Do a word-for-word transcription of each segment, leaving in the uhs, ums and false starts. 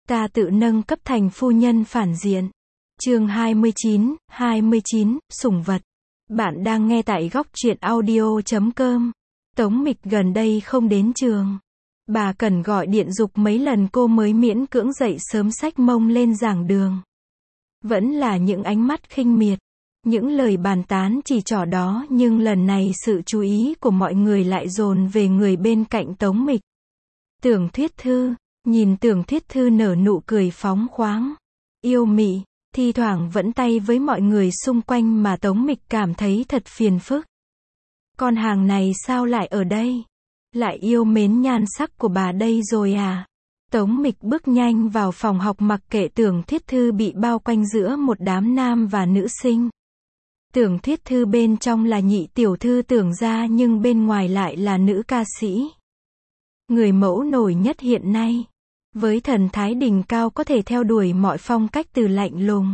Ta tự nâng cấp thành phu nhân phản diện. Chương hai mươi chín, hai mươi chín, sủng vật. Bạn đang nghe tại góc truyện audio chấm com. Tống Mịch gần đây không đến trường. Bà cần gọi điện giục mấy lần cô mới miễn cưỡng dậy sớm xách mông lên giảng đường. Vẫn là những ánh mắt khinh miệt, những lời bàn tán chỉ trỏ đó, nhưng lần này sự chú ý của mọi người lại dồn về người bên cạnh Tống Mịch. Tưởng Thuyết Thư. Nhìn Tưởng Thuyết Thư nở nụ cười phóng khoáng, yêu mị, thi thoảng vẫn tay với mọi người xung quanh mà Tống Mịch cảm thấy thật phiền phức. Con hàng này sao lại ở đây? Lại yêu mến nhan sắc của bà đây rồi à? Tống Mịch bước nhanh vào phòng học mặc kệ Tưởng Thuyết Thư bị bao quanh giữa một đám nam và nữ sinh. Tưởng Thuyết Thư bên trong là nhị tiểu thư Tưởng gia nhưng bên ngoài lại là nữ ca sĩ. Người mẫu nổi nhất hiện nay. Với thần thái đỉnh cao có thể theo đuổi mọi phong cách từ lạnh lùng,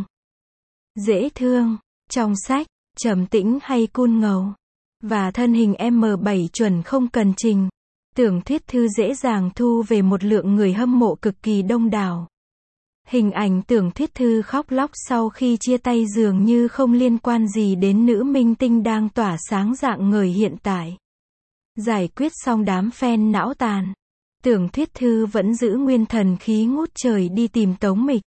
dễ thương, trong sách, trầm tĩnh hay cool ngầu. Và thân hình em bảy chuẩn không cần trình. Tưởng Thuyết Thư dễ dàng thu về một lượng người hâm mộ cực kỳ đông đảo. Hình ảnh Tưởng Thuyết Thư khóc lóc sau khi chia tay dường như không liên quan gì đến nữ minh tinh đang tỏa sáng rạng ngời hiện tại. Giải quyết xong đám fan não tàn, Tưởng Thuyết Thư vẫn giữ nguyên thần khí ngút trời đi tìm Tống Mịch.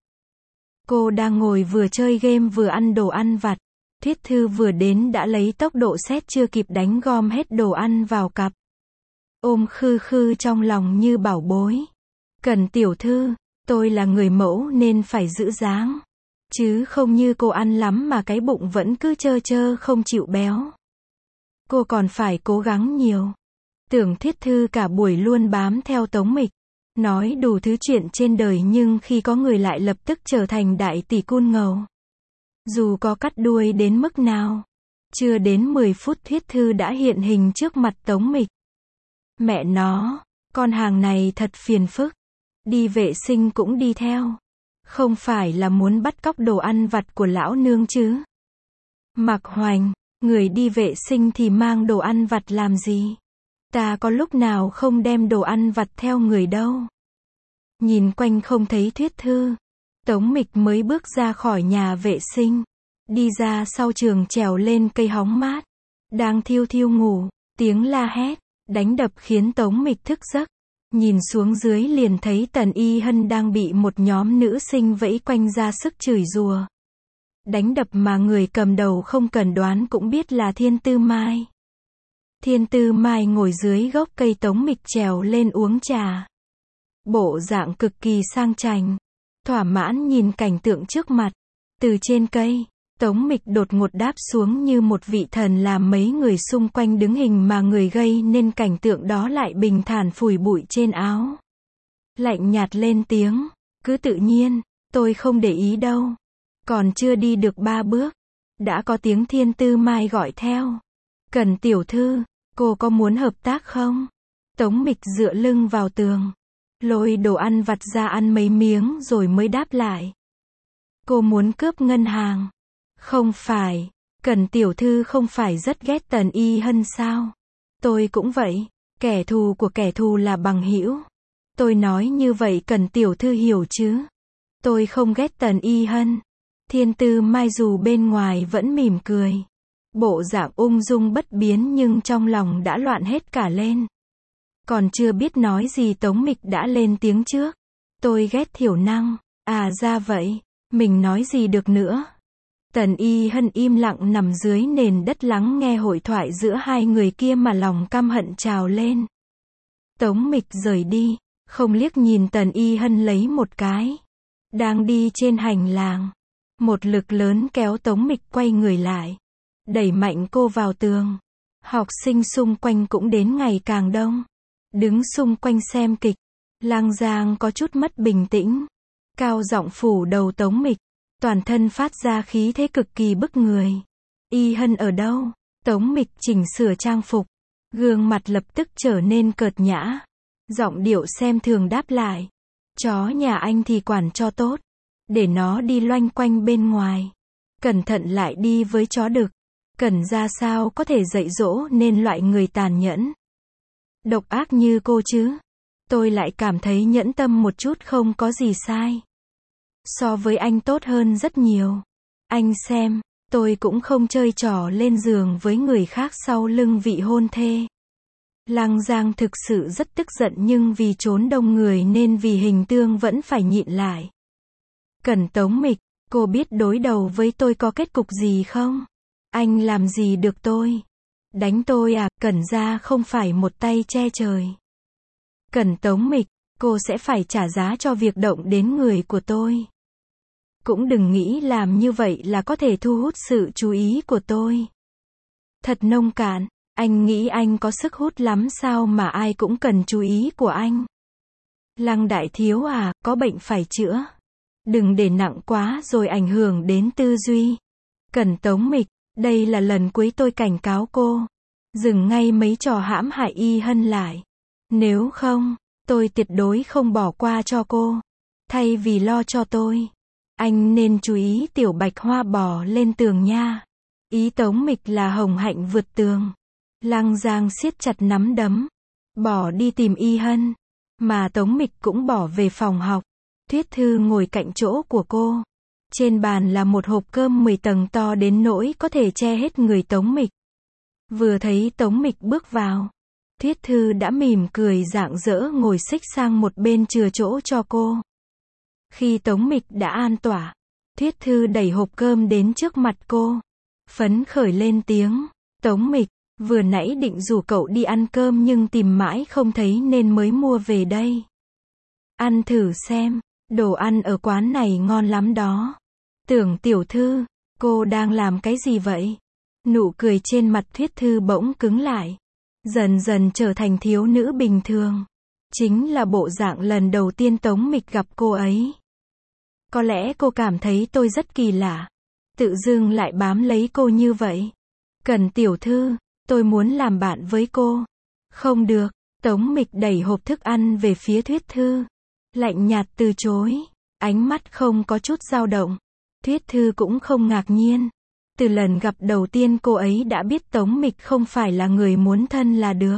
Cô đang ngồi vừa chơi game vừa ăn đồ ăn vặt. Thuyết Thư vừa đến đã lấy tốc độ sét chưa kịp đánh gom hết đồ ăn vào cặp. Ôm khư khư trong lòng như bảo bối. Cần tiểu thư, tôi là người mẫu nên phải giữ dáng. Chứ không như cô ăn lắm mà cái bụng vẫn cứ trơ trơ không chịu béo. Cô còn phải cố gắng nhiều. Tưởng Thuyết Thư cả buổi luôn bám theo Tống Mịch, nói đủ thứ chuyện trên đời nhưng khi có người lại lập tức trở thành đại tỷ cool ngầu. Dù có cắt đuôi đến mức nào, chưa đến mười phút Thuyết Thư đã hiện hình trước mặt Tống Mịch. Mẹ nó, con hàng này thật phiền phức. Đi vệ sinh cũng đi theo. Không phải là muốn bắt cóc đồ ăn vặt của lão nương chứ? Mạc Hoành, người đi vệ sinh thì mang đồ ăn vặt làm gì? Ta có lúc nào không đem đồ ăn vặt theo người đâu. Nhìn quanh không thấy Thuyết Thư, Tống Mịch mới bước ra khỏi nhà vệ sinh, đi ra sau trường trèo lên cây hóng mát. Đang thiêu thiêu ngủ, tiếng la hét, đánh đập khiến Tống Mịch thức giấc. Nhìn xuống dưới liền thấy Tần Y Hân đang bị một nhóm nữ sinh vẫy quanh ra sức chửi rủa. Đánh đập mà người cầm đầu không cần đoán cũng biết là Thiên Tư Mai. Thiên Tư Mai ngồi dưới gốc cây Tống Mịch trèo lên uống trà. Bộ dạng cực kỳ sang chảnh, thỏa mãn nhìn cảnh tượng trước mặt. Từ trên cây, Tống Mịch đột ngột đáp xuống như một vị thần làm mấy người xung quanh đứng hình mà người gây nên cảnh tượng đó lại bình thản phủi bụi trên áo. Lạnh nhạt lên tiếng, cứ tự nhiên, tôi không để ý đâu. Còn chưa đi được ba bước, đã có tiếng Thiên Tư Mai gọi theo. Cần tiểu thư, cô có muốn hợp tác không? Tống Mịch dựa lưng vào tường, lôi đồ ăn vặt ra ăn mấy miếng rồi mới đáp lại. Cô muốn cướp ngân hàng. Không phải, Cần tiểu thư không phải rất ghét Tần Y Hân sao? Tôi cũng vậy, kẻ thù của kẻ thù là bằng hữu. Tôi nói như vậy Cần tiểu thư hiểu chứ? Tôi không ghét Tần Y Hân. Thiên Tư Mai dù bên ngoài vẫn mỉm cười, bộ dạng ung dung bất biến nhưng trong lòng đã loạn hết cả lên. Còn chưa biết nói gì Tống Mịch đã lên tiếng trước. Tôi ghét thiểu năng. À ra vậy, mình nói gì được nữa. Tần Y Hân im lặng nằm dưới nền đất lắng nghe hội thoại giữa hai người kia mà lòng căm hận trào lên. Tống Mịch rời đi, không liếc nhìn Tần Y Hân lấy một cái. Đang đi trên hành lang, một lực lớn kéo Tống Mịch quay người lại, đẩy mạnh cô vào tường. Học sinh xung quanh cũng đến ngày càng đông, đứng xung quanh xem kịch. Lang Giang có chút mất bình tĩnh, cao giọng phủ đầu Tống Mịch, toàn thân phát ra khí thế cực kỳ bức người. Y Hân ở đâu? Tống Mịch chỉnh sửa trang phục, gương mặt lập tức trở nên cợt nhã, giọng điệu xem thường đáp lại. Chó nhà anh thì quản cho tốt, để nó đi loanh quanh bên ngoài. Cẩn thận lại đi với chó đực. Cần ra sao có thể dạy dỗ nên loại người tàn nhẫn, độc ác như cô chứ? tôi lại cảm thấy nhẫn tâm một chút không có gì sai. So với anh tốt hơn rất nhiều. Anh xem, tôi cũng không chơi trò lên giường với người khác sau lưng vị hôn thê. Lăng Giang thực sự rất tức giận nhưng vì trốn đông người nên vì hình tượng vẫn phải nhịn lại. Cẩn Tống Mịch, cô biết đối đầu với tôi có kết cục gì không? Anh làm gì được tôi? Đánh tôi à? Cẩn gia không phải một tay che trời. Cẩn Tống Mịch, cô sẽ phải trả giá cho việc động đến người của tôi. Cũng đừng nghĩ làm như vậy là có thể thu hút sự chú ý của tôi. Thật nông cạn, anh nghĩ anh có sức hút lắm sao mà ai cũng cần chú ý của anh. Lăng đại thiếu à, có bệnh phải chữa. Đừng để nặng quá rồi ảnh hưởng đến tư duy. Cẩn Tống Mịch, đây là lần cuối tôi cảnh cáo cô. Dừng ngay mấy trò hãm hại Y Hân lại. Nếu không, tôi tuyệt đối không bỏ qua cho cô. Thay vì lo cho tôi, anh nên chú ý tiểu bạch hoa bò lên tường nha. Ý Tống Mịch là hồng hạnh vượt tường. Lăng Giang siết chặt nắm đấm. Bỏ đi tìm Y Hân. Mà Tống Mịch cũng bỏ về phòng học. Thuyết Thư ngồi cạnh chỗ của cô. Trên bàn là một hộp cơm mười tầng to đến nỗi có thể che hết người Tống Mịch. Vừa thấy Tống Mịch bước vào, Thuyết Thư đã mỉm cười rạng rỡ ngồi xích sang một bên chừa chỗ cho cô. Khi Tống Mịch đã an tỏa, Thuyết Thư đẩy hộp cơm đến trước mặt cô. Phấn khởi lên tiếng, Tống Mịch, vừa nãy định rủ cậu đi ăn cơm nhưng tìm mãi không thấy nên mới mua về đây. Ăn thử xem, đồ ăn ở quán này ngon lắm đó. Tưởng tiểu thư, cô đang làm cái gì vậy? Nụ cười trên mặt Thuyết Thư bỗng cứng lại. Dần dần trở thành thiếu nữ bình thường. Chính là bộ dạng lần đầu tiên Tống Mịch gặp cô ấy. Có lẽ cô cảm thấy tôi rất kỳ lạ. Tự dưng lại bám lấy cô như vậy. Cần tiểu thư, tôi muốn làm bạn với cô. Không được, Tống Mịch đẩy hộp thức ăn về phía Thuyết Thư. Lạnh nhạt từ chối. Ánh mắt không có chút dao động. Thuyết Thư cũng không ngạc nhiên. Từ lần gặp đầu tiên cô ấy đã biết Tống Mịch không phải là người muốn thân là được.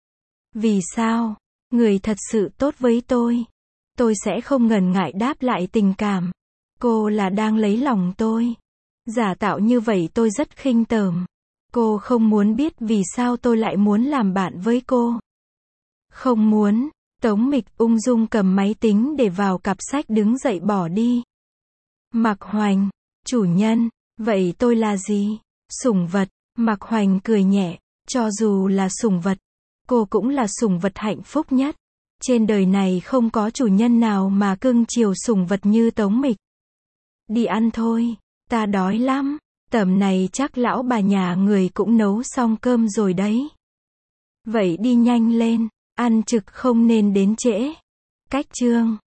Vì sao? Người thật sự tốt với tôi. Tôi sẽ không ngần ngại đáp lại tình cảm. Cô là đang lấy lòng tôi. Giả tạo như vậy tôi rất khinh tởm. Cô không muốn biết vì sao tôi lại muốn làm bạn với cô. Không muốn. Tống Mịch ung dung cầm máy tính để vào cặp sách đứng dậy bỏ đi. Mạc Hoành, chủ nhân, vậy tôi là gì? Sủng vật. Mạc Hoành cười nhẹ, cho dù là sủng vật, cô cũng là sủng vật hạnh phúc nhất. Trên đời này không có chủ nhân nào mà cưng chiều sủng vật như Tống Mịch. Đi ăn thôi, ta đói lắm. Tầm này chắc lão bà nhà người cũng nấu xong cơm rồi đấy. Vậy đi nhanh lên, ăn trực không nên đến trễ. Cách chương